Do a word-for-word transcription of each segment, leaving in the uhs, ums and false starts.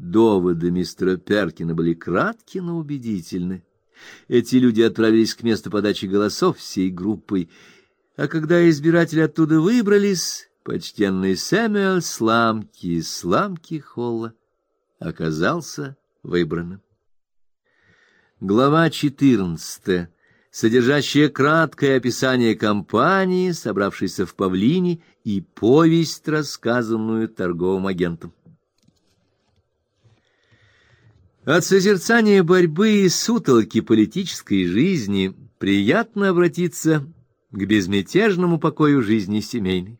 Доводы мистера Перкина были кратки, но убедительны. Эти люди отправились к месту подачи голосов всей группой, а когда избиратели оттуда выбрались, почтенный Сэмюэл Сламки из Сламки-Холла оказался выбранным. Глава четырнадцатая, содержащая краткое описание кампании, собравшейся в Павлине, и повесть, рассказанную торговым агентом. От созерцания борьбы и сутолки политической жизни приятно обратиться к безмятежному покою жизни семейной.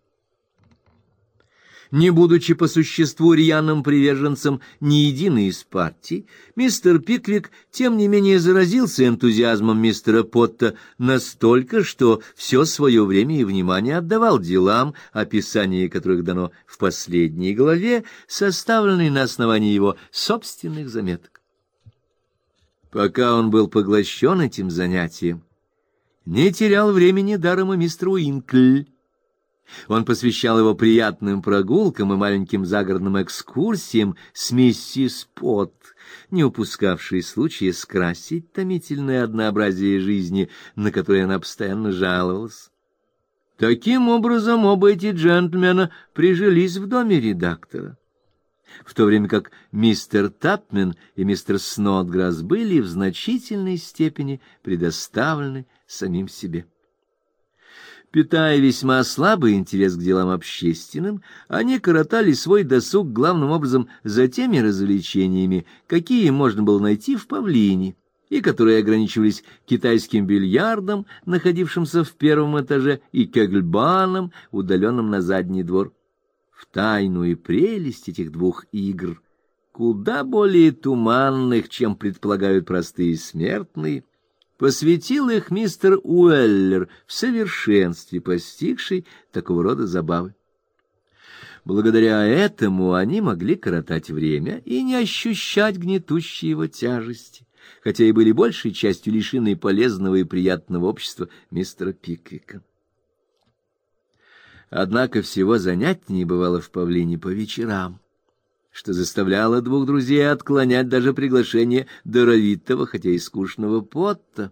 Не будучи по существу рьяным приверженцем ни единой из партий, мистер Пиквик тем не менее заразился энтузиазмом мистера Потта настолько, что все свое время и внимание отдавал делам, описание которых дано в последней главе, составленной на основании его собственных заметок. Пока он был поглощен этим занятием, не терял времени даром и мистер Уинкль. Он посвящал его приятным прогулкам и маленьким загородным экскурсиям с миссис Пот, не упускавшей случая скрасить томительное однообразие жизни, на которое она постоянно жаловалась. Таким образом, оба эти джентльмена прижились в доме редактора, в то время как мистер Тапмен и мистер Снодграсс были в значительной степени предоставлены самим себе. Питая весьма слабый интерес к делам общественным, они коротали свой досуг главным образом за теми развлечениями, какие можно было найти в Павлине, и которые ограничивались китайским бильярдом, находившимся в первом этаже, и кегльбаном, удаленным на задний двор. В тайну и прелесть этих двух игр, куда более туманных, чем предполагают простые смертные, посвятил их мистер Уэллер, в совершенстве постигший такого рода забавы. Благодаря этому они могли коротать время и не ощущать гнетущей его тяжести, хотя и были большей частью лишены полезного и приятного общества мистера Пиквика. Однако всего занятнее бывало в Павлине по вечерам, что заставляло двух друзей отклонять даже приглашение даровитого, хотя и скучного Потта.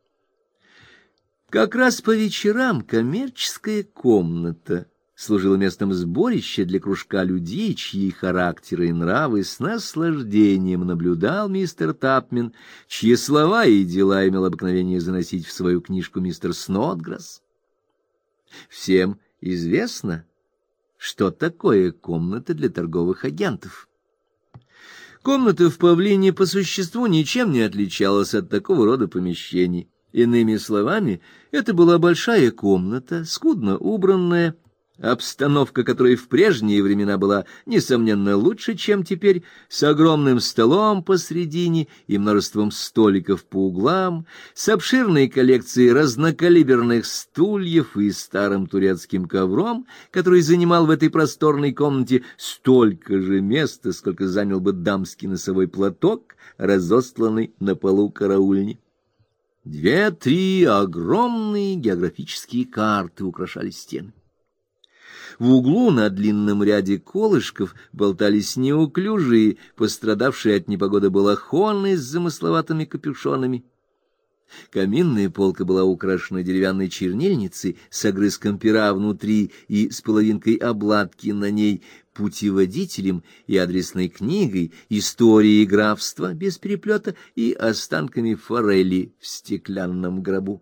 Как раз по вечерам коммерческая комната служила местом сборища для кружка людей, чьи характеры и нравы с наслаждением наблюдал мистер Тапмен, чьи слова и дела имел обыкновение заносить в свою книжку мистер Снодграсс. Всем известно, что такое комната для торговых агентов. Комната в Павлине по существу ничем не отличалась от такого рода помещений. Иными словами, это была большая комната, скудно убранная, обстановка которой в прежние времена была, несомненно, лучше, чем теперь, с огромным столом посредине и множеством столиков по углам, с обширной коллекцией разнокалиберных стульев и старым турецким ковром, который занимал в этой просторной комнате столько же места, сколько занял бы дамский носовой платок, разостланный на полу караульни. Две-три огромные географические карты украшали стены. В углу на длинном ряде колышков болтались неуклюжие, пострадавшие от непогоды балахоны с замысловатыми капюшонами. Каминная полка была украшена деревянной чернильницей с огрызком пера внутри и с половинкой обладки на ней, путеводителем и адресной книгой, историей графства без переплета и останками форели в стеклянном гробу.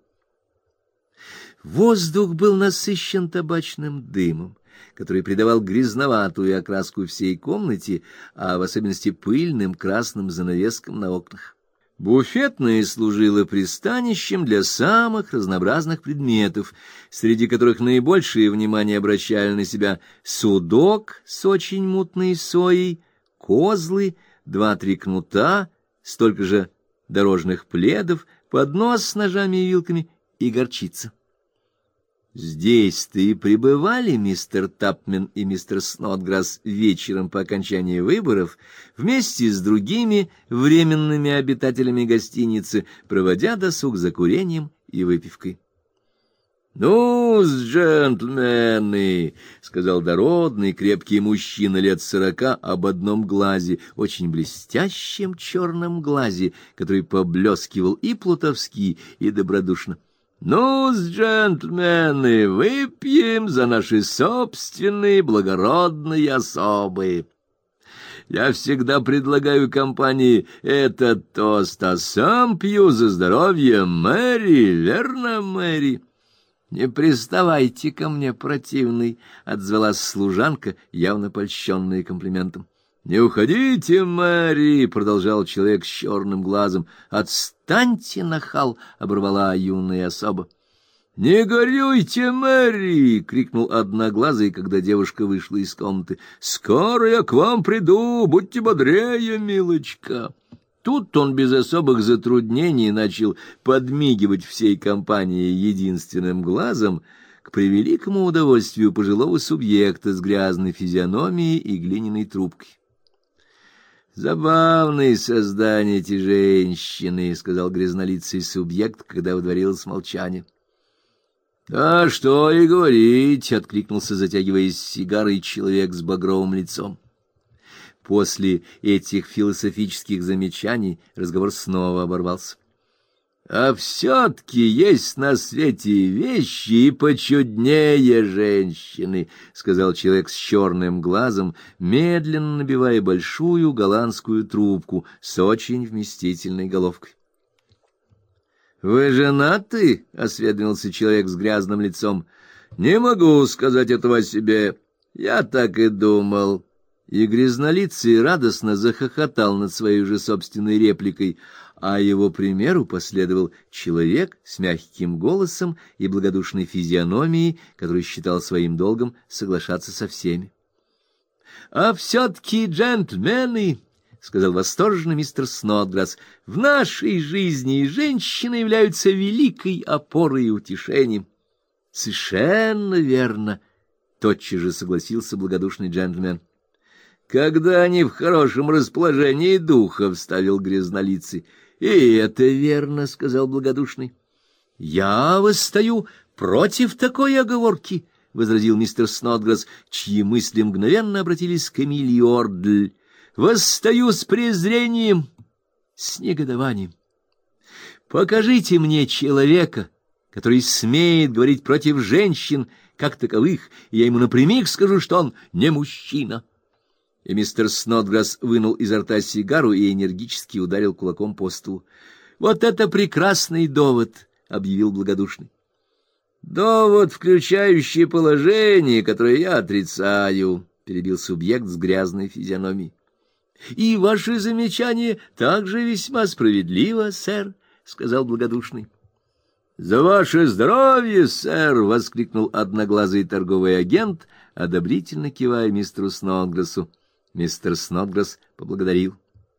Воздух был насыщен табачным дымом, который придавал грязноватую окраску всей комнате, а в особенности пыльным красным занавескам на окнах. Буфетная служила пристанищем для самых разнообразных предметов, среди которых наибольшее внимание обращали на себя судок с очень мутной соей, козлы, два-три кнута, столько же дорожных пледов, поднос с ножами и вилками и горчица. Здесь-то и пребывали мистер Тапмен и мистер Снодграсс вечером по окончании выборов вместе с другими временными обитателями гостиницы, проводя досуг за курением и выпивкой. Ну, джентльмены, — сказал дородный, крепкий мужчина лет сорока об одном глазе, очень блестящем черном глазе, который поблескивал и плутовски, и добродушно. — Ну, джентльмены, выпьем за наши собственные благородные особы. Я всегда предлагаю компании этот тост, а сам пью за здоровье Мэри, верно, Мэри? — Не приставайте ко мне, противный, — отзвалась служанка, явно польщенная комплиментом. — Не уходите, Мэри, — продолжал человек с черным глазом. — Отстаньте, нахал, — оборвала юная особа. — Не горюйте, Мэри! — крикнул одноглазый, когда девушка вышла из комнаты. — Скоро я к вам приду, будьте бодрее, милочка. Тут он без особых затруднений начал подмигивать всей компании единственным глазом, к превеликому удовольствию пожилого субъекта с грязной физиономией и глиняной трубкой. «Забавные создания эти женщины», — сказал грязнолицый субъект, когда водворилось молчание. «Да что и говорить», — откликнулся, затягиваясь сигарой, человек с багровым лицом. После этих философических замечаний разговор снова оборвался. «А все-таки есть на свете вещи и почуднее женщины», — сказал человек с черным глазом, медленно набивая большую голландскую трубку с очень вместительной головкой. «Вы женаты?» — осведомился человек с грязным лицом. «Не могу сказать этого о себе. Я так и думал». И грязнолицый радостно захохотал над своей же собственной репликой, а его примеру последовал человек с мягким голосом и благодушной физиономией, который считал своим долгом соглашаться со всеми. — А все-таки, джентльмены, — сказал восторженный мистер Снодграсс, — в нашей жизни женщины являются великой опорой и утешением. — Совершенно верно, — тотчас же согласился благодушный джентльмен. — Когда они в хорошем расположении духа, — вставил грязнолицый. — И это верно, — сказал благодушный. — Я восстаю против такой оговорки, — возразил мистер Снодграсс, чьи мысли мгновенно обратились к Эмилии Ордль. — Восстаю с презрением, с негодованием. Покажите мне человека, который смеет говорить против женщин как таковых, и я ему напрямик скажу, что он не мужчина. И мистер Снодграсс вынул изо рта сигару и энергически ударил кулаком по столу. — Вот это прекрасный довод, — объявил благодушный. — Довод, включающий положение, которое я отрицаю, — перебил субъект с грязной физиономией. — И ваше замечание также весьма справедливо, сэр, — сказал благодушный. — За ваше здоровье, сэр! — воскликнул одноглазый торговый агент, одобрительно кивая мистеру Снодграссу. Мистер Снодграсс поблагодарил.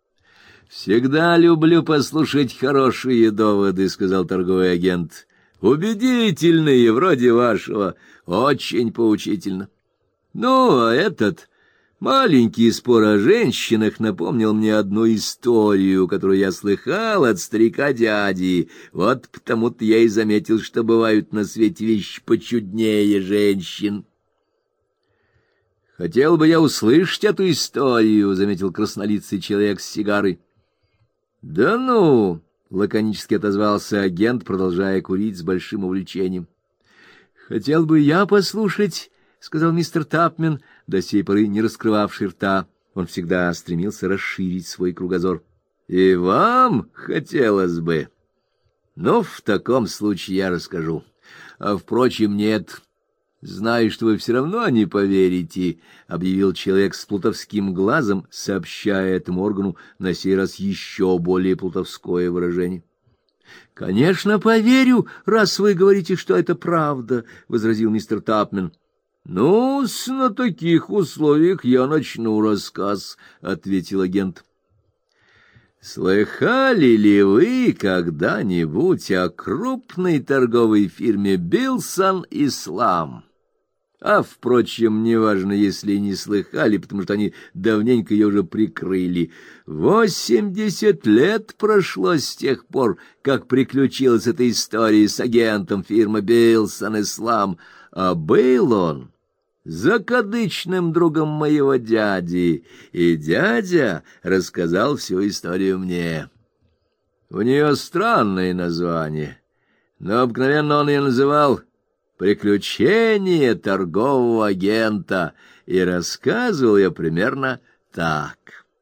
— Всегда люблю послушать хорошие доводы, — сказал торговый агент. — Убедительные, вроде вашего, очень поучительно. Ну, а этот маленький спор о женщинах напомнил мне одну историю, которую я слыхал от старика-дяди. Вот потому-то я и заметил, что бывают на свете вещи почуднее женщин. — Хотел бы я услышать эту историю, — заметил краснолицый человек с сигарой. — Да ну! — лаконически отозвался агент, продолжая курить с большим увлечением. — Хотел бы я послушать, — сказал мистер Тапмен, до сей поры не раскрывавший рта. Он всегда стремился расширить свой кругозор. — И вам хотелось бы? Ну, в таком случае я расскажу. А, впрочем, нет... Знаю, что вы все равно не поверите, — объявил человек с плутовским глазом, сообщая этому органу на сей раз еще более плутовское выражение. — Конечно, поверю, раз вы говорите, что это правда, — возразил мистер Тапмен. — Ну-с, на таких условиях я начну рассказ, — ответил агент. — Слыхали ли вы когда-нибудь о крупной торговой фирме «Билсон Ислам»? А, впрочем, неважно, если и не слыхали, потому что они давненько ее уже прикрыли. Восемьдесят лет прошло с тех пор, как приключилась эта история с агентом фирмы Билсон Ислам, а был он закадычным другом моего дяди, и дядя рассказал всю историю мне. У нее странное название, но обыкновенно он ее называл «Приключения торгового агента», и рассказывал я примерно так.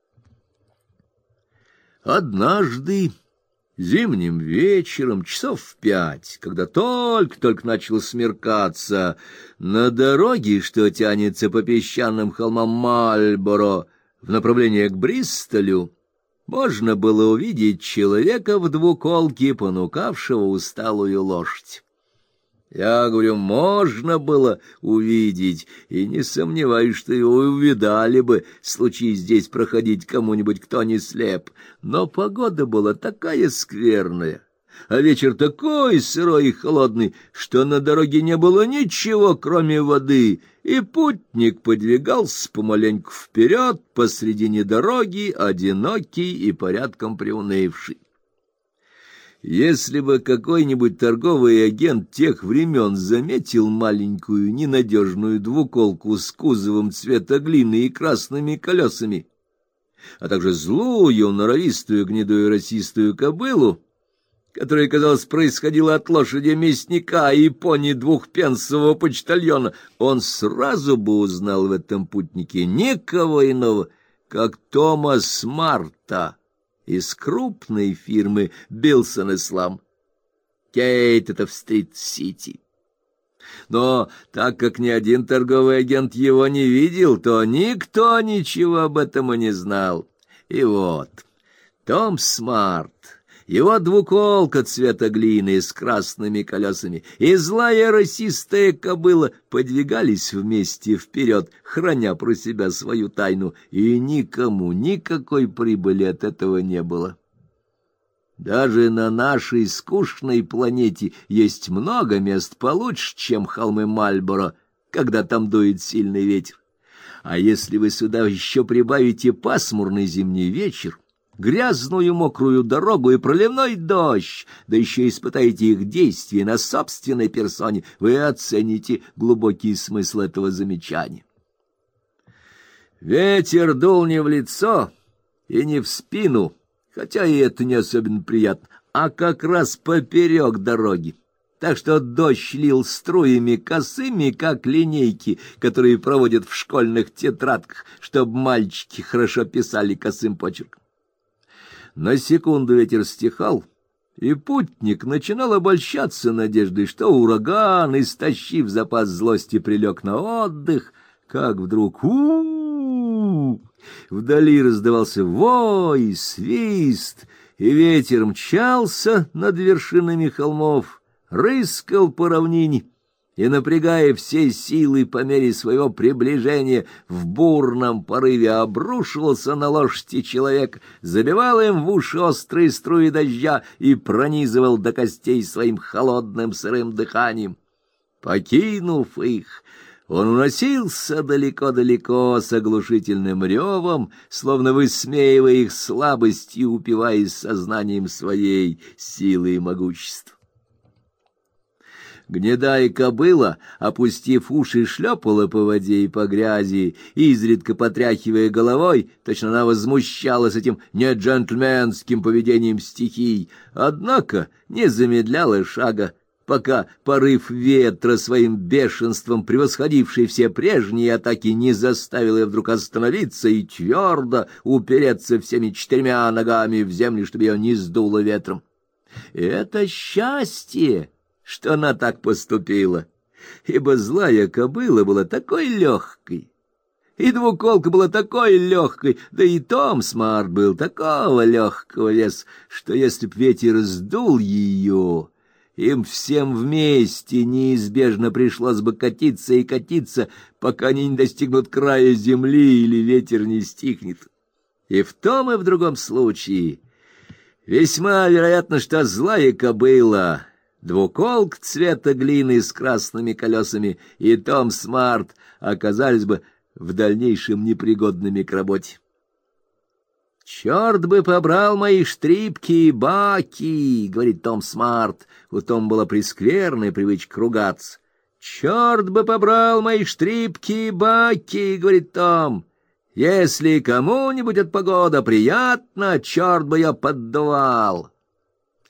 Однажды зимним вечером, часов в пять, когда только-только начало смеркаться, на дороге, что тянется по песчаным холмам Мальборо в направлении к Бристолю, можно было увидеть человека в двуколке, понукавшего усталую лошадь. Я говорю, можно было увидеть, и не сомневаюсь, что его увидали бы, случись здесь проходить кому-нибудь, кто не слеп. Но погода была такая скверная, а вечер такой сырой и холодный, что на дороге не было ничего, кроме воды, и путник подвигался помаленьку вперед посредине дороги, одинокий и порядком приунывший. Если бы какой-нибудь торговый агент тех времен заметил маленькую ненадежную двуколку с кузовом цвета глины и красными колесами, а также злую, норовистую, гнедую росистую кобылу, которая, казалось, происходила от лошади мясника и пони двухпенсового почтальона, он сразу бы узнал в этом путнике никого иного, как Томас Марта из крупной фирмы Билсон Ислам. Кейт это в Стрит-Сити. Но так как ни один торговый агент его не видел, то никто ничего об этом и не знал. И вот Том Смарт, его двуколка цвета глины с красными колесами и злая росистая кобыла подвигались вместе вперед, храня про себя свою тайну, и никому никакой прибыли от этого не было. Даже на нашей скучной планете есть много мест получше, чем холмы Мальборо, когда там дует сильный ветер. А если вы сюда еще прибавите пасмурный зимний вечер, грязную мокрую дорогу и проливной дождь, да еще испытаете их действие на собственной персоне, вы оцените глубокий смысл этого замечания. Ветер дул не в лицо и не в спину, хотя и это не особенно приятно, а как раз поперек дороги. Так что дождь лил струями косыми, как линейки, которые проводят в школьных тетрадках, чтобы мальчики хорошо писали косым почерком. На секунду ветер стихал, и путник начинал обольщаться надеждой, что ураган, истощив запас злости, прилег на отдых, как вдруг у-у-у, вдали раздавался вой, свист, и ветер мчался над вершинами холмов, рыскал по равнине и, напрягая все силы по мере своего приближения, в бурном порыве обрушивался на лошади человек, забивал им в уши острые струи дождя и пронизывал до костей своим холодным сырым дыханием. Покинув их, он уносился далеко-далеко с оглушительным ревом, словно высмеивая их слабость и упиваясь сознанием своей силы и могущества. Гнедая кобыла, опустив уши, шлепала по воде и по грязи, изредка потряхивая головой, точно она возмущалась этим неджентльменским поведением стихий, однако не замедляла шага, пока порыв ветра, своим бешенством превосходивший все прежние атаки, не заставил ее вдруг остановиться и твердо упереться всеми четырьмя ногами в землю, чтобы ее не сдуло ветром. Это счастье, что она так поступила, ибо злая кобыла была такой легкой, и двуколка была такой легкой, да и Том Смарт был такого легкого веса, что если б ветер сдул ее, им всем вместе неизбежно пришлось бы катиться и катиться, пока они не достигнут края земли или ветер не стихнет. И в том и в другом случае весьма вероятно, что злая кобыла двуколк цвета глины с красными колесами и Том Смарт оказались бы в дальнейшем непригодными к работе. «Черт бы побрал мои штрипки и баки!» — говорит Том Смарт. У Тома была прескверная привычка ругаться. «Черт бы побрал мои штрипки и баки!» — говорит Том. «Если кому-нибудь от погода приятна, черт бы я поддувал!»